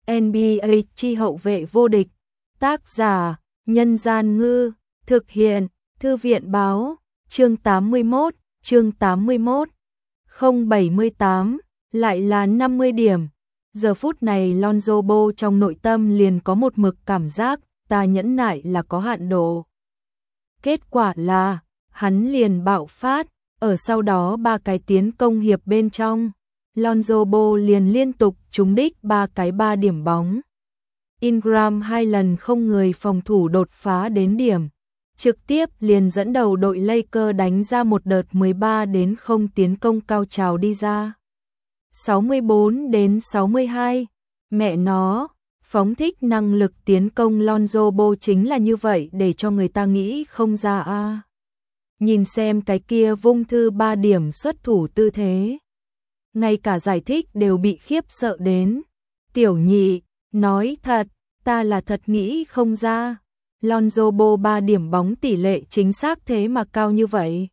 NBA chi hậu vệ vô địch. Tác giả: Nhân Gian Ngư. Thực hiện: Thư viện Báo. Chương 81. 078, lại là 50 điểm. Giờ phút này Lonzo Ball trong nội tâm liền có một mực cảm giác, ta nhẫn nại là có hạn độ. Kết quả là, hắn liền bạo phát, ở sau đó 3 cái tiến công hiệp bên trong, Lonzo Ball liền liên tục trúng đích 3 cái 3 điểm bóng. Ingram 2 lần không người phòng thủ đột phá đến điểm, trực tiếp liền dẫn đầu đội Lakers đánh ra một đợt 13-0 tiến công cao trào đi ra. 64-62, mẹ nó, phóng thích năng lực tiến công Lonzo Ball chính là như vậy để cho người ta nghĩ không ra a. Nhìn xem cái kia vung thư 3 điểm xuất thủ tư thế. Ngay cả giải thích đều bị khiếp sợ đến. Tiểu nhị, nói thật, ta là thật nghĩ không ra. Lonzo Ball 3 điểm bóng tỷ lệ chính xác thế mà cao như vậy.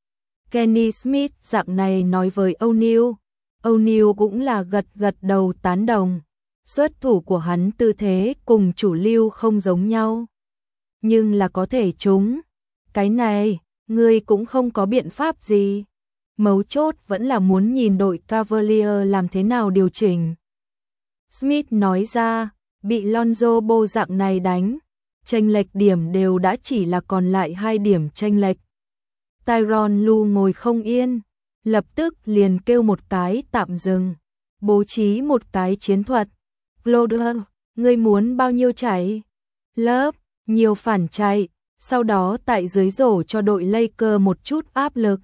Kenny Smith dạng này nói với O'Neal. O'Neal cũng là gật gật đầu tán đồng. Xuất thủ của hắn tư thế cùng chủ lưu không giống nhau. Nhưng là có thể trúng. Cái này, ngươi cũng không có biện pháp gì. Mấu chốt vẫn là muốn nhìn đội Cavalier làm thế nào điều chỉnh. Smith nói ra, bị Lonzo Ball dạng này đánh, chênh lệch điểm đều đã chỉ là còn lại 2 điểm chênh lệch. Tyronn Lue ngồi không yên, lập tức liền kêu một cái tạm dừng, bố trí một cái chiến thuật. Cloder, ngươi muốn bao nhiêu chạy? Lớp, nhiều phản chạy, sau đó tại dưới rổ cho đội Lakers một chút áp lực.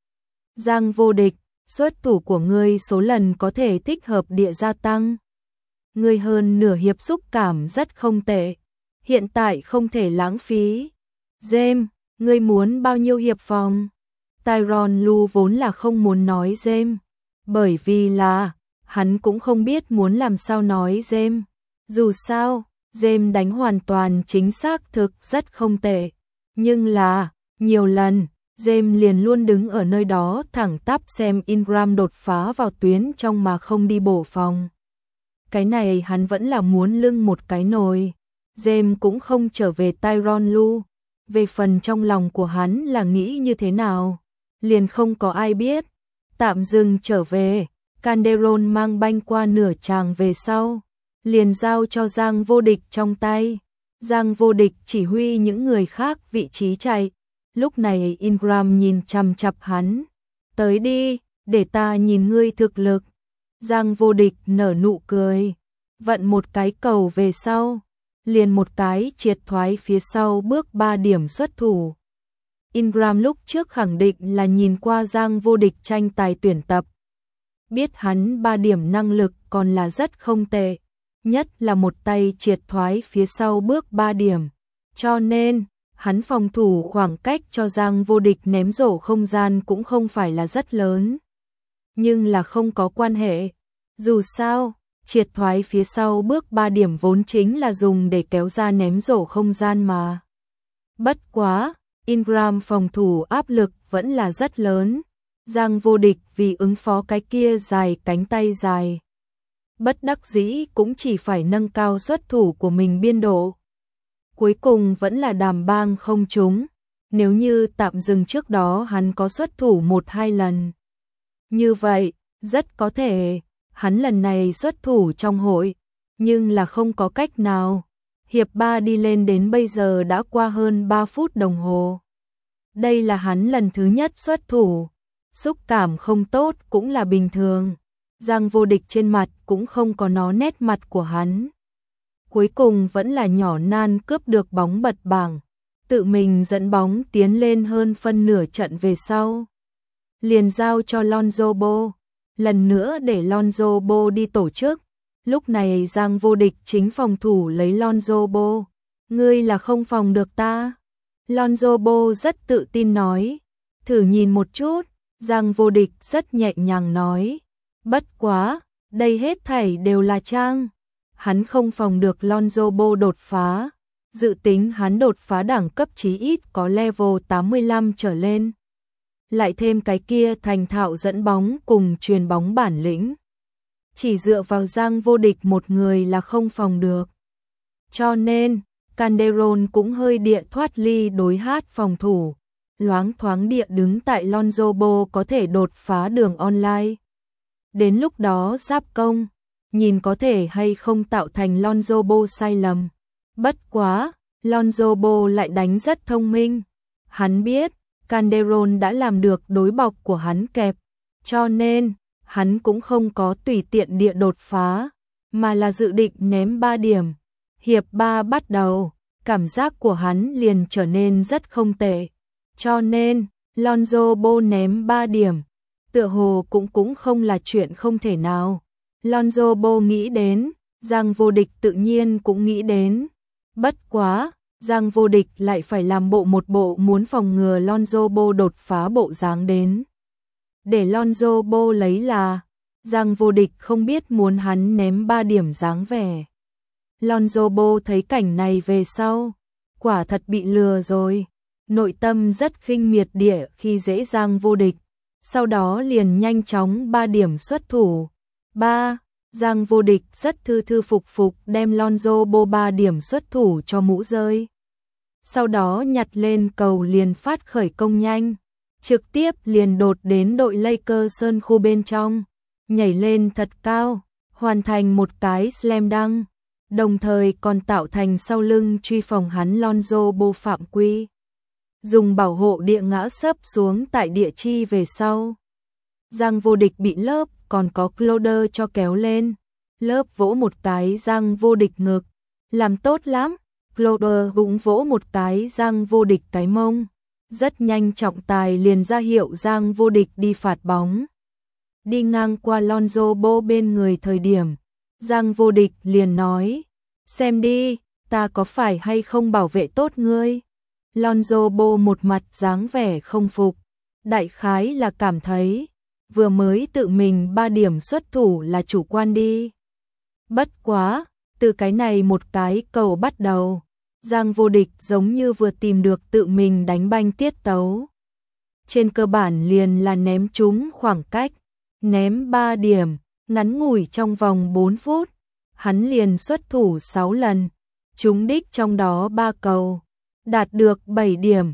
Giang vô địch, xuất thủ của ngươi số lần có thể thích hợp địa gia tăng. Ngươi hơn nửa hiệp xúc cảm rất không tệ, hiện tại không thể lãng phí. James, ngươi muốn bao nhiêu hiệp phòng? Tyronn Lue vốn là không muốn nói James, bởi vì là hắn cũng không biết muốn làm sao nói James. Dù sao, James đánh hoàn toàn chính xác thực rất không tệ, nhưng là nhiều lần James liền luôn đứng ở nơi đó thẳng tắp xem Ingram đột phá vào tuyến trong mà không đi bổ phòng. Cái này hắn vẫn là muốn lưng một cái nồi. James cũng không trở về Tyronn Lue. Về phần trong lòng của hắn là nghĩ như thế nào, liền không có ai biết. Tạm dừng trở về, Calderon mang banh qua nửa tràng về sau, liền giao cho Giang vô địch trong tay. Giang vô địch chỉ huy những người khác vị trí chạy. Lúc này Ingram nhìn chằm chằm hắn. Tới đi, để ta nhìn ngươi thực lực. Giang vô địch nở nụ cười, vận một cái cầu về sau, liền một cái triệt thoái phía sau bước 3 điểm xuất thủ. Ingram lúc trước khẳng định là nhìn qua Giang vô địch tranh tài tuyển tập, biết hắn 3 điểm năng lực còn là rất không tệ, nhất là một tay triệt thoái phía sau bước 3 điểm, cho nên hắn phòng thủ khoảng cách cho Giang vô địch ném rổ không gian cũng không phải là rất lớn. Nhưng là không có quan hệ, dù sao, triệt thoái phía sau bước 3 điểm vốn chính là dùng để kéo ra ném rổ không gian mà. Bất quá, Ingram phòng thủ áp lực vẫn là rất lớn. Giang vô địch vì ứng phó cái kia dài cánh tay dài, bất đắc dĩ cũng chỉ phải nâng cao xuất thủ của mình biên độ. Cuối cùng vẫn là đàm bang không trúng. Nếu như tạm dừng trước đó hắn có xuất thủ 1-2 lần, như vậy, rất có thể hắn lần này xuất thủ trong hội, nhưng là không có cách nào. Hiệp 3 đi lên đến bây giờ đã qua hơn 3 phút đồng hồ. Đây là hắn lần thứ nhất xuất thủ, xúc cảm không tốt cũng là bình thường. Giang vô địch trên mặt cũng không có nó nét mặt của hắn. Cuối cùng vẫn là nhỏ nan cướp được bóng bật bảng, tự mình dẫn bóng tiến lên hơn phân nửa trận về sau. Liền giao cho Lonzo Ball, lần nữa để Lonzo Ball đi tổ chức. Lúc này Giang vô địch chính phòng thủ lấy Lonzo Ball. Ngươi là không phòng được ta. Lonzo Ball rất tự tin nói. Thử nhìn một chút. Giang vô địch rất nhẹ nhàng nói. Bất quá, đây hết thảy đều là trang. Hắn không phòng được Lonzo Ball đột phá. Dự tính hắn đột phá đẳng cấp chí ít có level 85 trở lên. Lại thêm cái kia thành thạo dẫn bóng cùng truyền bóng bản lĩnh. chỉ dựa vào Giang Vô Địch một người là không phòng được. Cho nên, Calderon cũng hơi địa thoát ly đối hát phòng thủ, loáng thoáng địa đứng tại Lonzo Ball có thể đột phá đường online. Đến lúc đó giáp công, nhìn có thể hay không tạo thành Lonzo Ball sai lầm. Bất quá, Lonzo Ball lại đánh rất thông minh. Hắn biết, Calderon đã làm được đối bọc của hắn kẹp, cho nên, hắn cũng không có tùy tiện địa đột phá, mà là dự định ném 3 điểm. Hiệp 3 bắt đầu, cảm giác của hắn liền trở nên rất không tệ. Cho nên, Lonzo Ball ném 3 điểm, tựa hồ cũng không là chuyện không thể nào. Lonzo Ball nghĩ đến, Giang Vô Địch tự nhiên cũng nghĩ đến. Bất quá, Giang Vô Địch lại phải làm một bộ muốn phòng ngừa Lonzo Ball đột phá bộ dáng đến. Để Lonzo Ball lấy là, Giang Vô Địch không biết muốn hắn ném 3 điểm dáng vẻ. Lonzo Ball thấy cảnh này về sau, quả thật bị lừa rồi. Nội tâm rất khinh miệt địa khi dễ Giang Vô Địch, sau đó liền nhanh chóng 3 điểm xuất thủ. 3. Giang Vô Địch rất thư phục đem Lonzo Ball 3 điểm xuất thủ cho mũ rơi. Sau đó nhặt lên cầu liền phát khởi công nhanh, trực tiếp liền đột đến đội Lakers sân khu bên trong, nhảy lên thật cao, hoàn thành một cái slam dunk, đồng thời còn tạo thành sau lưng truy phòng hắn Lonzo Ball phạm quy. Dùng bảo hộ địa ngã sấp xuống tại địa chi về sau. Giang Vô Địch bị lớp còn có Cloder cho kéo lên. Lớp vỗ một cái Giang Vô Địch ngực. Làm tốt lắm. Cloder cũng vỗ một cái Giang Vô Địch cái mông. Rất nhanh trọng tài liền ra hiệu Giang Vô Địch đi phạt bóng. Đi ngang qua Lonzo Ball bên người thời điểm. Giang Vô Địch liền nói. Xem đi, ta có phải hay không bảo vệ tốt ngươi? Lonzo Ball một mặt dáng vẻ không phục. Đại khái là cảm thấy, vừa mới tự mình 3 điểm xuất thủ là chủ quan đi. Bất quá, từ cái này một cái cầu bắt đầu, Giang Vô Địch giống như vừa tìm được tự mình đánh banh tiết tấu. Trên cơ bản liền là ném trúng khoảng cách, ném 3 điểm, ngắn ngủi trong vòng 4 phút, hắn liền xuất thủ 6 lần, trúng đích trong đó 3 cầu, đạt được 7 điểm,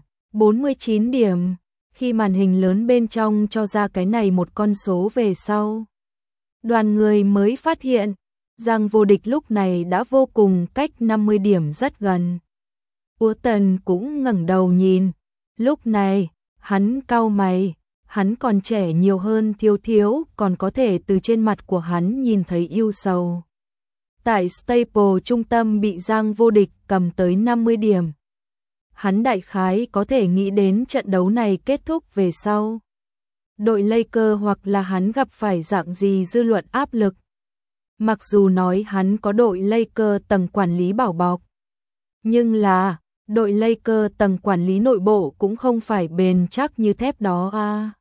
49 điểm. Khi màn hình lớn bên trong cho ra cái này một con số về sau, đoàn người mới phát hiện, Giang Vô Địch lúc này đã vô cùng cách 50 điểm rất gần. Ủa Tần cũng ngẩng đầu nhìn, lúc này, hắn cau mày, hắn còn trẻ nhiều hơn Thiếu còn có thể từ trên mặt của hắn nhìn thấy ưu sầu. Tại Staple trung tâm bị Giang Vô Địch cầm tới 50 điểm. Hắn đại khái có thể nghĩ đến trận đấu này kết thúc về sau. Đội Lakers hoặc là hắn gặp phải dạng gì dư luận áp lực. Mặc dù nói hắn có đội Lakers tầng quản lý bảo bọc. Nhưng là, đội Lakers tầng quản lý nội bộ cũng không phải bền chắc như thép đó à.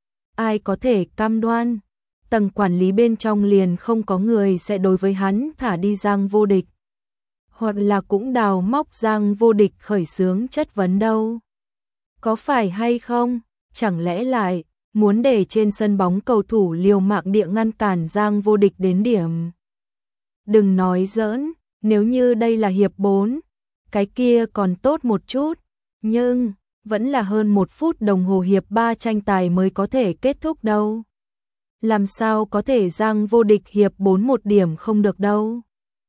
Ai có thể cam đoan, tầng quản lý bên trong liền không có người sẽ đối với hắn thả đi Giang Vô Địch. Hoặc là cũng đào móc Giang Vô Địch khởi xướng chất vấn đâu. Có phải hay không? Chẳng lẽ lại muốn để trên sân bóng cầu thủ liều mạng địa ngăn cản Giang Vô Địch đến điểm? Đừng nói giỡn, nếu như đây là hiệp 4, cái kia còn tốt một chút, nhưng vẫn là hơn 1 phút đồng hồ hiệp 3 tranh tài mới có thể kết thúc đâu. Làm sao có thể Giang Vô Địch hiệp 4 1 điểm không được đâu?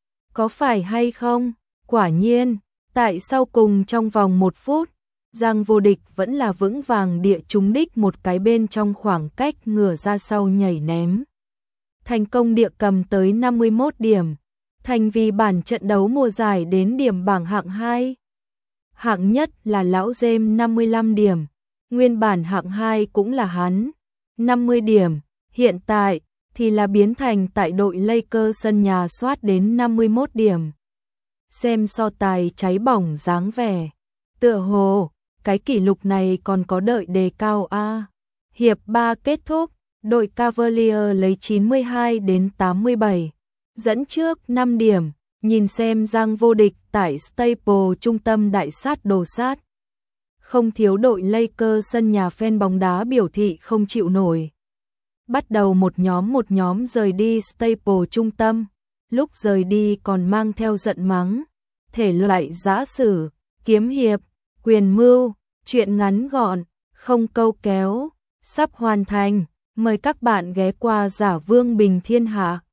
Có phải hay không? Quả nhiên, tại sau cùng trong vòng 1 phút, Giang Vô Địch vẫn là vững vàng địa trúng đích một cái bên trong khoảng cách ngửa ra sau nhảy ném. Thành công địa cầm tới 51 điểm, thành vì bản trận đấu mùa giải đến điểm bảng hạng 2. Hạng nhất là lão James 55 điểm, nguyên bản hạng 2 cũng là hắn, 50 điểm, hiện tại thì là biến thành tại đội Lakers sân nhà soát đến 51 điểm. Xem so tài cháy bỏng dáng vẻ, tựa hồ cái kỷ lục này còn có đợi đề cao a. Hiệp 3 kết thúc, đội Cavaliers lấy 92 đến 87, dẫn trước 5 điểm, nhìn xem Giang Vô Địch tại Staple trung tâm đại sát đồ sát. Không thiếu đội Lakers sân nhà fan bóng đá biểu thị không chịu nổi. bắt đầu một nhóm rời đi Staple trung tâm, lúc rời đi còn mang theo giận mắng, thể loại giã sử, kiếm hiệp, quyền mưu, truyện ngắn gọn, không câu kéo, sắp hoàn thành, mời các bạn ghé qua Giả Vương Bình Thiên Hạ.